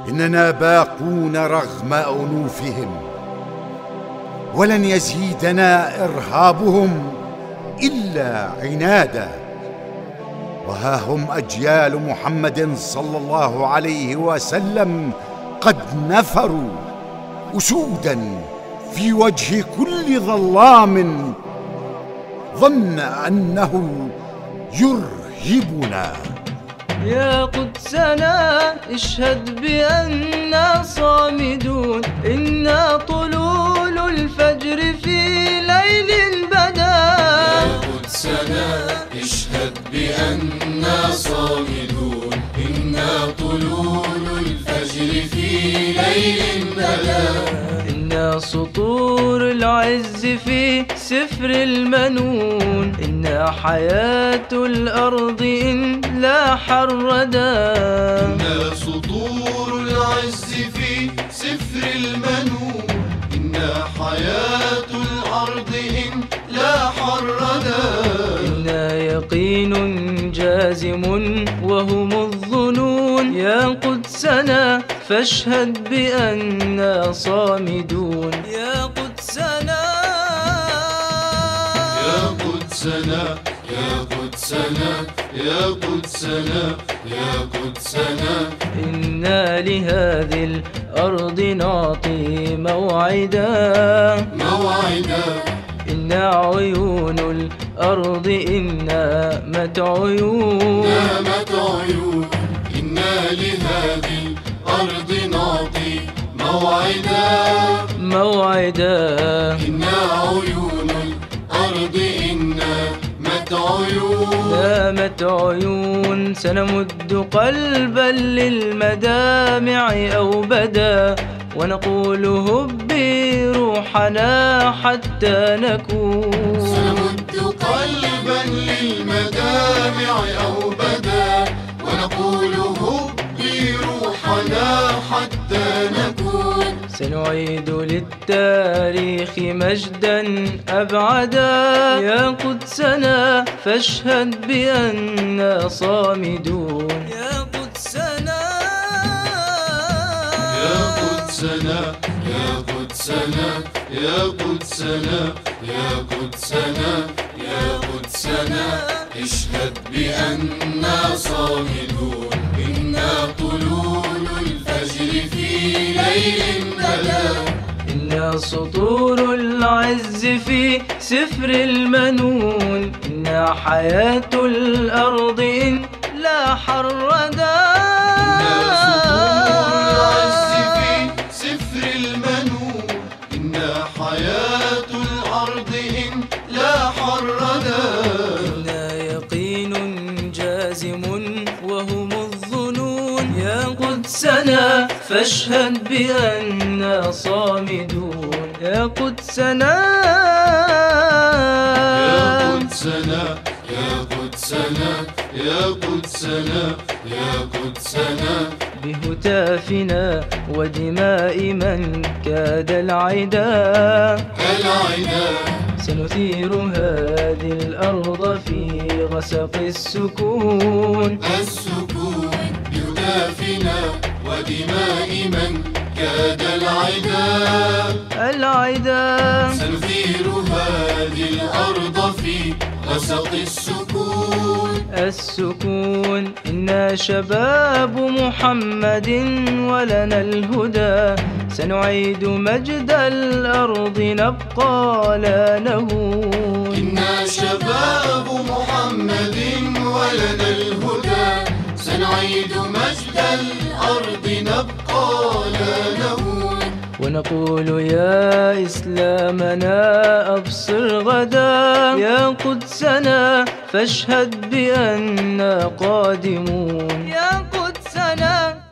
إننا باقون رغم أنوفهم، ولن يزيدنا إرهابهم إلا عنادا. وها هم أجيال محمد صلى الله عليه وسلم قد نفروا أسودا في وجه كل ظلام ظن أنه يرهبنا. يا قدسنا اشهد بأننا صامدون، إنا طلول الفجر في ليل بدا. يا قدسنا اشهد بأننا صامدون، إنا طلول الفجر في ليل بدا. إنا سطور العز في سفر المنون، إنا حياة الأرض إن لاح الردى. إنا سطور العز في سفر المنون، إنا حياة الأرض إن لاح الردى. إنا يقين جازم وهم الظنون، يا قدسنا فاشهد بأننا صامدون. يا قدسنا يا قدسنا يا قدسنا يا قدسنا يا قدسنا. إنا لهذه الأرض نعطي موعدا، موعدا. إنا عيون الأرض إن نامت عيون، نامت عيون. إنا لهذه الأرض نعطي موعدا، موعدا. إنا عيون الأرض إن نامت عيون، نامت عيون. سنمد قلبا للمدامع أو بدا، ونقول هبي روحنا حتى نكون. سنمد قلبا للمدامع أو بدا، ونقول هبي روحنا حتى نكون. سنعيد للتاريخ مجدا أبعدا، يا قدسنا فاشهد بأننا صامدون. يا قدسنا يا قدسنا يا قدسنا يا قدسنا يا قدسنا يا قدسنا اشهد بأننا صامدون، إنا طلول الفجر في ليل بدا. إنا سطور العز في سفر المنون، إنا حياة الأرض إن لاح الردى. إنا سطور العز في سفر المنون، إنا حياة الأرض إن لاح الردى. إنا يقين جازم وهم الظنون، يا قدسنا فاشهد بأننا صامدون. يا قدسنا يا قدسنا يا قدسنا يا قدسنا يا قدسنا. بهتافنا ودماء من كاد العدا، العدا. سنثير هذه الأرض في غسق السكون، السكون. بهتافنا ودماء من كاد العدا، العدا. سنثير هذه الأرض في غسق السكون، السكون. إنا شباب محمد ولنا الهدى، سنعيد مجد الأرض نبقى لا نهون. إنا شباب محمد ولنا الهدى، سنعيد مجد الأرض نبقى لا نهون. ونقول يا إسلامنا أبصر غدا، يا قدسنا فاشهد بأننا قادمون. يا قدسنا